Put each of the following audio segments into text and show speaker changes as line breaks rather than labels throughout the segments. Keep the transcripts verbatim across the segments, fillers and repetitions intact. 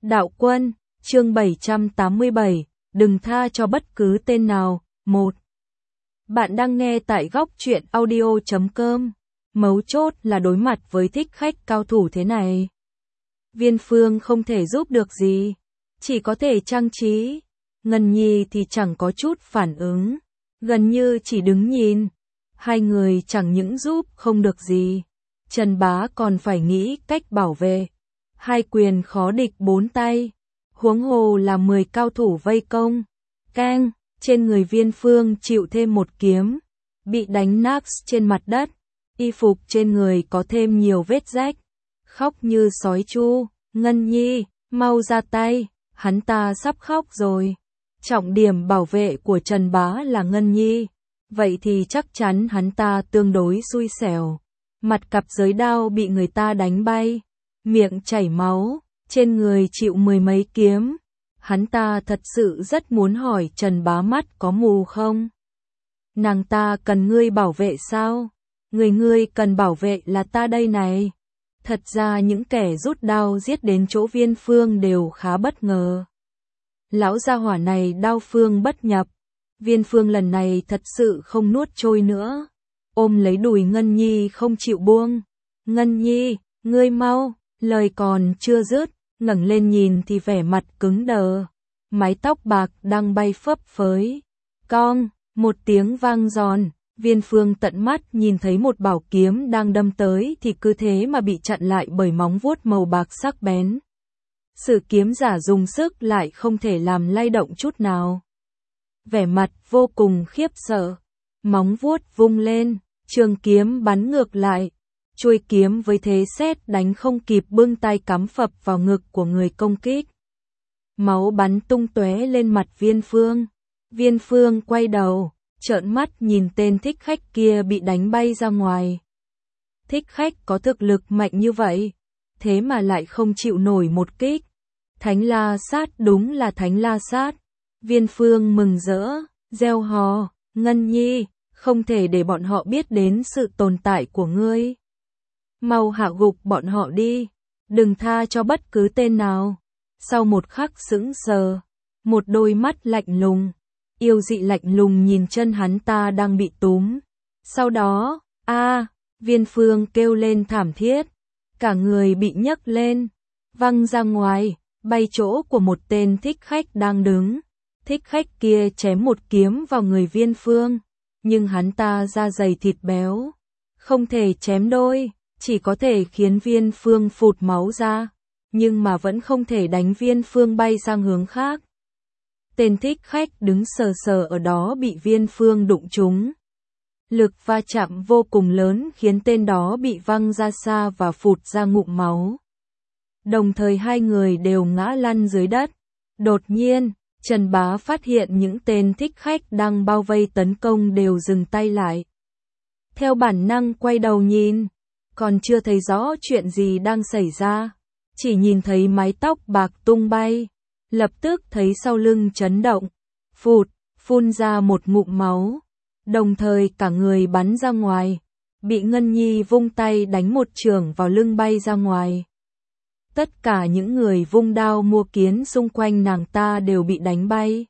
Đạo Quân, chương bảy trăm tám mươi bảy, đừng tha cho bất cứ tên nào. Một. Bạn đang nghe tại góc truyện audio chấm com. Mấu chốt là đối mặt với thích khách cao thủ thế này. Viên Phương không thể giúp được gì, chỉ có thể trang trí. Ngân Nhi thì chẳng có chút phản ứng, gần như chỉ đứng nhìn. Hai người chẳng những giúp không được gì, Trần Bá còn phải nghĩ cách bảo vệ. Hai quyền khó địch bốn tay, huống hồ là mười cao thủ vây công. Keng, trên người Viên Phương chịu thêm một kiếm, bị đánh nát trên mặt đất, y phục trên người có thêm nhiều vết rách, khóc như sói chu. Ngân Nhi, mau ra tay, hắn ta sắp khóc rồi. Trọng điểm bảo vệ của Trần Bá là Ngân Nhi, vậy thì chắc chắn hắn ta tương đối xui xẻo. Mặt cặp giới đao bị người ta đánh bay, miệng chảy máu, trên người chịu mười mấy kiếm. Hắn ta thật sự rất muốn hỏi Trần Bá mắt có mù không? Nàng ta cần ngươi bảo vệ sao? Người ngươi cần bảo vệ là ta đây này. Thật ra những kẻ rút đao giết đến chỗ Viên Phương đều khá bất ngờ. Lão gia hỏa này đao phương bất nhập. Viên Phương lần này thật sự không nuốt trôi nữa, ôm lấy đùi Ngân Nhi không chịu buông. Ngân Nhi, ngươi mau, lời còn chưa dứt, ngẩng lên nhìn thì vẻ mặt cứng đờ, mái tóc bạc đang bay phấp phới. Cong, một tiếng vang giòn, Viên Phương tận mắt nhìn thấy một bảo kiếm đang đâm tới thì cứ thế mà bị chặn lại bởi móng vuốt màu bạc sắc bén. Sử kiếm giả dùng sức lại không thể làm lay động chút nào. Vẻ mặt vô cùng khiếp sợ, móng vuốt vung lên, trường kiếm bắn ngược lại. Chuôi kiếm với thế sét đánh không kịp bưng tay cắm phập vào ngực của người công kích. Máu bắn tung tóe lên mặt Viên Phương. Viên Phương quay đầu, trợn mắt nhìn tên thích khách kia bị đánh bay ra ngoài. Thích khách có thực lực mạnh như vậy, thế mà lại không chịu nổi một kích. Thánh La Sát, đúng là Thánh La Sát. Viên Phương mừng rỡ, reo hò, Ngân Nhi, không thể để bọn họ biết đến sự tồn tại của ngươi. Mau hạ gục bọn họ đi, đừng tha cho bất cứ tên nào. Sau một khắc sững sờ, một đôi mắt lạnh lùng, yêu dị lạnh lùng nhìn chân hắn ta đang bị túm. Sau đó, a, Viên Phương kêu lên thảm thiết, cả người bị nhấc lên, văng ra ngoài, bay chỗ của một tên thích khách đang đứng. Thích khách kia chém một kiếm vào người Viên Phương, nhưng hắn ta da dày thịt béo, không thể chém đôi, chỉ có thể khiến Viên Phương phụt máu ra, nhưng mà vẫn không thể đánh Viên Phương bay sang hướng khác. Tên thích khách đứng sờ sờ ở đó bị Viên Phương đụng trúng. Lực va chạm vô cùng lớn khiến tên đó bị văng ra xa và phụt ra ngụm máu. Đồng thời hai người đều ngã lăn dưới đất. Đột nhiên, Trần Bá phát hiện những tên thích khách đang bao vây tấn công đều dừng tay lại. Theo bản năng quay đầu nhìn, còn chưa thấy rõ chuyện gì đang xảy ra, chỉ nhìn thấy mái tóc bạc tung bay, lập tức thấy sau lưng chấn động, phụt, phun ra một ngụm máu, đồng thời cả người bắn ra ngoài, bị Ngân Nhi vung tay đánh một chưởng vào lưng bay ra ngoài. Tất cả những người vung đao mua kiến xung quanh nàng ta đều bị đánh bay.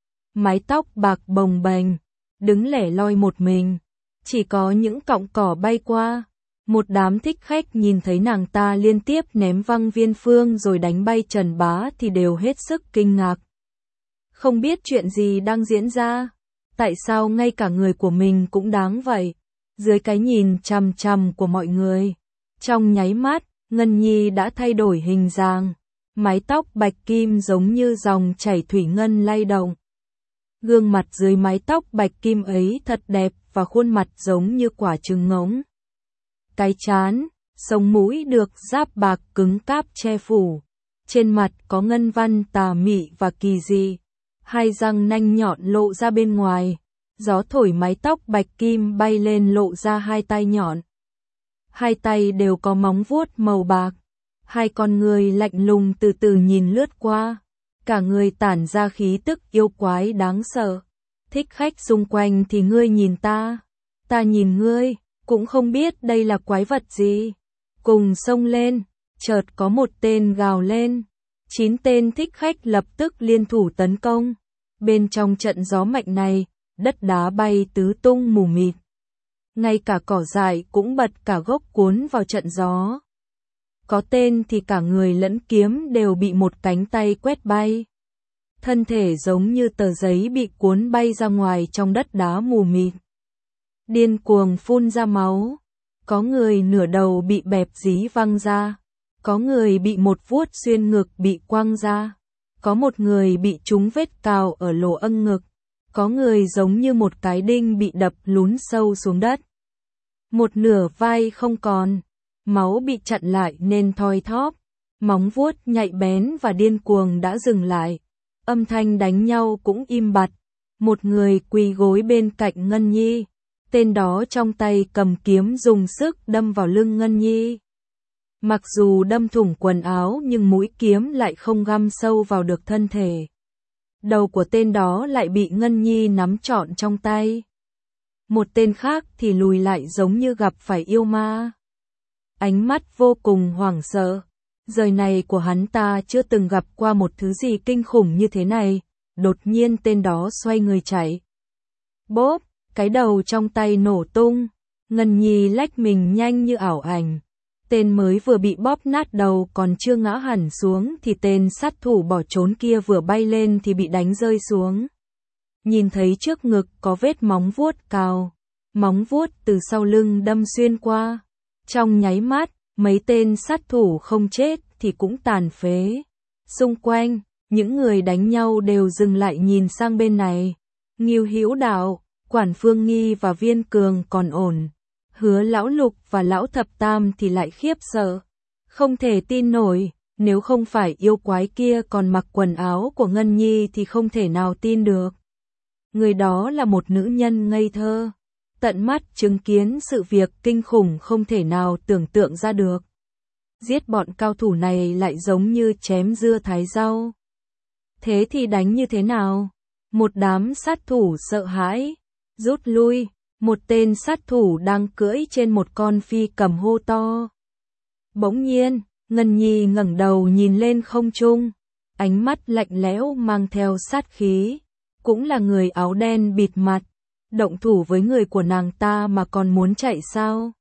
Mái tóc bạc bồng bềnh, đứng lẻ loi một mình, chỉ có những cọng cỏ bay qua. Một đám thích khách nhìn thấy nàng ta liên tiếp ném văng Viên Phương rồi đánh bay Trần Bá thì đều hết sức kinh ngạc. Không biết chuyện gì đang diễn ra, tại sao ngay cả người của mình cũng đáng vậy. Dưới cái nhìn chằm chằm của mọi người, trong nháy mắt, Ngân Nhi đã thay đổi hình dáng, mái tóc bạch kim giống như dòng chảy thủy ngân lay động. Gương mặt dưới mái tóc bạch kim ấy thật đẹp và khuôn mặt giống như quả trứng ngỗng. Cái trán, sống mũi được giáp bạc cứng cáp che phủ, trên mặt có ngân văn tà mị và kỳ dị, hai răng nanh nhọn lộ ra bên ngoài, gió thổi mái tóc bạch kim bay lên lộ ra hai tai nhọn. Hai tay đều có móng vuốt màu bạc, hai con người lạnh lùng từ từ nhìn lướt qua, cả người tản ra khí tức yêu quái đáng sợ. Thích khách xung quanh thì ngươi nhìn ta, ta nhìn ngươi, cũng không biết đây là quái vật gì. Cùng xông lên, chợt có một tên gào lên, Chín tên thích khách lập tức liên thủ tấn công. Bên trong trận gió mạnh này, đất đá bay tứ tung mù mịt. Ngay cả cỏ dại cũng bật cả gốc cuốn vào trận gió. Có tên thì cả người lẫn kiếm đều bị một cánh tay quét bay. Thân thể giống như tờ giấy bị cuốn bay ra ngoài trong đất đá mù mịt. Điên cuồng phun ra máu. Có người nửa đầu bị bẹp dí văng ra. Có người bị một vuốt xuyên ngực bị quăng ra. Có một người bị trúng vết cào ở lỗ âng ngực. Có người giống như một cái đinh bị đập lún sâu xuống đất. Một nửa vai không còn. Máu bị chặn lại nên thoi thóp. Móng vuốt nhạy bén và điên cuồng đã dừng lại. Âm thanh đánh nhau cũng im bặt. Một người quỳ gối bên cạnh Ngân Nhi. Tên đó trong tay cầm kiếm dùng sức đâm vào lưng Ngân Nhi. Mặc dù đâm thủng quần áo nhưng mũi kiếm lại không găm sâu vào được thân thể. Đầu của tên đó lại bị Ngân Nhi nắm trọn trong tay. Một tên khác thì lùi lại giống như gặp phải yêu ma. Ánh mắt vô cùng hoảng sợ. Đời này của hắn ta chưa từng gặp qua một thứ gì kinh khủng như thế này. Đột nhiên tên đó xoay người chạy. Bốp, cái đầu trong tay nổ tung. Ngân Nhi lách mình nhanh như ảo ảnh. Tên mới vừa bị bóp nát đầu còn chưa ngã hẳn xuống thì tên sát thủ bỏ trốn kia vừa bay lên thì bị đánh rơi xuống. Nhìn thấy trước ngực có vết móng vuốt cào. Móng vuốt từ sau lưng đâm xuyên qua. Trong nháy mắt, mấy tên sát thủ không chết thì cũng tàn phế. Xung quanh, những người đánh nhau đều dừng lại nhìn sang bên này. Ngưu Hữu Đạo, Quản Phương Nghi và Viên Cường còn ổn. Hứa Lão Lục và Lão Thập Tam thì lại khiếp sợ. Không thể tin nổi, nếu không phải yêu quái kia còn mặc quần áo của Ngân Nhi thì không thể nào tin được. Người đó là một nữ nhân ngây thơ. Tận mắt chứng kiến sự việc kinh khủng không thể nào tưởng tượng ra được. Giết bọn cao thủ này lại giống như chém dưa thái rau. Thế thì đánh như thế nào? Một đám sát thủ sợ hãi. Rút lui. Một tên sát thủ đang cưỡi trên một con phi cầm hô to. Bỗng nhiên, Ngân Nhi ngẩng đầu nhìn lên không trung. Ánh mắt lạnh lẽo mang theo sát khí. Cũng là người áo đen bịt mặt. Động thủ với người của nàng ta mà còn muốn chạy sao?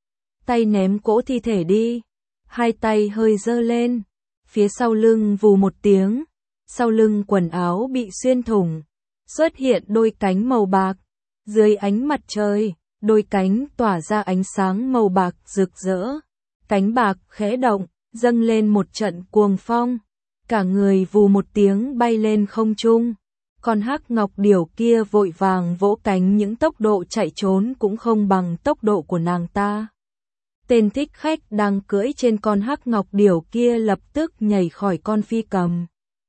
Tay ném cỗ thi thể đi. Hai tay hơi giơ lên. Phía sau lưng vù một tiếng. Sau lưng quần áo bị xuyên thủng. Xuất hiện đôi cánh màu bạc. Dưới ánh mặt trời, đôi cánh tỏa ra ánh sáng màu bạc rực rỡ. Cánh bạc khẽ động, dâng lên một trận cuồng phong. Cả người vù một tiếng bay lên không trung. Con hắc ngọc điểu kia vội vàng vỗ cánh, những tốc độ chạy trốn cũng không bằng tốc độ của nàng ta. Tên thích khách đang cưỡi trên con hắc ngọc điểu kia lập tức nhảy khỏi con phi cầm.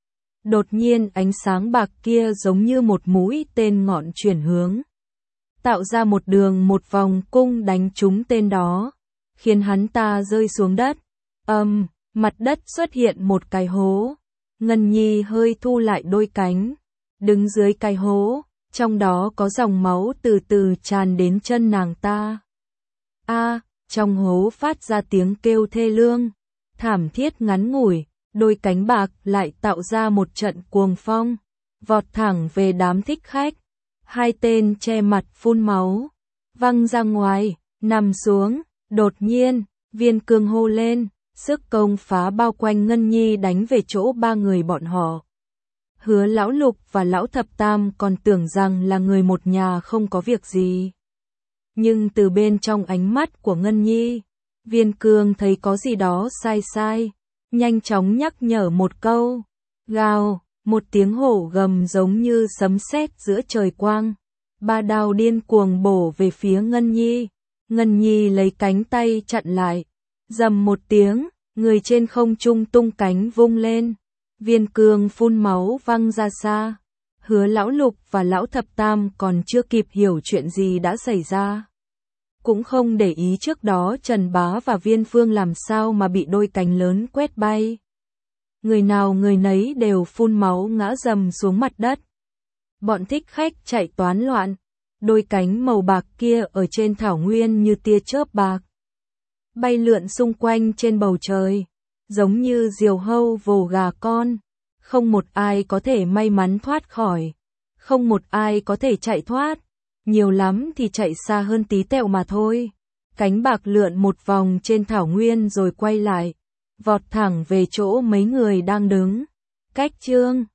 Đột nhiên ánh sáng bạc kia giống như một mũi tên ngọn chuyển hướng. Tạo ra một đường một vòng cung đánh trúng tên đó, khiến hắn ta rơi xuống đất. Âm, um, mặt đất xuất hiện một cái hố. Ngân Nhi hơi thu lại đôi cánh. Đứng dưới cái hố, trong đó có dòng máu từ từ tràn đến chân nàng ta. A, à, trong hố phát ra tiếng kêu thê lương, thảm thiết ngắn ngủi, đôi cánh bạc lại tạo ra một trận cuồng phong, vọt thẳng về đám thích khách. Hai tên che mặt phun máu, văng ra ngoài, nằm xuống. Đột nhiên, Viên Cường hô lên, sức công phá bao quanh Ngân Nhi đánh về chỗ ba người bọn họ. Hứa Lão Lục và Lão Thập Tam còn tưởng rằng là người một nhà không có việc gì. Nhưng từ bên trong ánh mắt của Ngân Nhi, Viên Cường thấy có gì đó sai sai, nhanh chóng nhắc nhở một câu. Gào, một tiếng hổ gầm giống như sấm sét giữa trời quang. Ba đao điên cuồng bổ về phía Ngân Nhi. Ngân Nhi lấy cánh tay chặn lại. Rầm một tiếng, người trên không trung tung cánh vung lên. Viên Cường phun máu văng ra xa. Hứa Lão Lục và Lão Thập Tam còn chưa kịp hiểu chuyện gì đã xảy ra. Cũng không để ý trước đó Trần Bá và Viên Phương làm sao mà bị đôi cánh lớn quét bay. Người nào người nấy đều phun máu ngã rầm xuống mặt đất. Bọn thích khách chạy toán loạn. Đôi cánh màu bạc kia ở trên thảo nguyên như tia chớp bạc, bay lượn xung quanh trên bầu trời. giống như diều hâu vồ gà con, không một ai có thể may mắn thoát khỏi, không một ai có thể chạy thoát, nhiều lắm thì chạy xa hơn tí tẹo mà thôi. Cánh bạc lượn một vòng trên thảo nguyên rồi quay lại, vọt thẳng về chỗ mấy người đang đứng. Cách chương